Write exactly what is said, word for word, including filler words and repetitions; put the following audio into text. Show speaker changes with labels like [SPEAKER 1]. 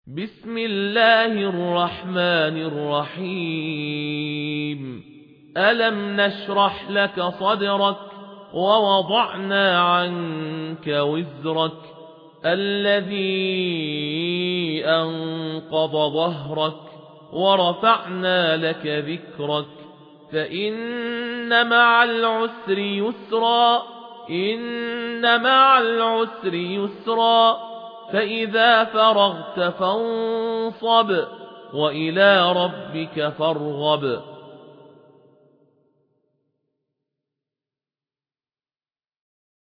[SPEAKER 1] بسم الله الرحمن الرحيم ألم نشرح لك صدرك ووضعنا عنك وزرك الذي أنقض ظهرك ورفعنا لك ذكرك فإن مع العسر يسرا إن مع العسر يسرا فإذا فرغت فانصب وإلى ربك فارغب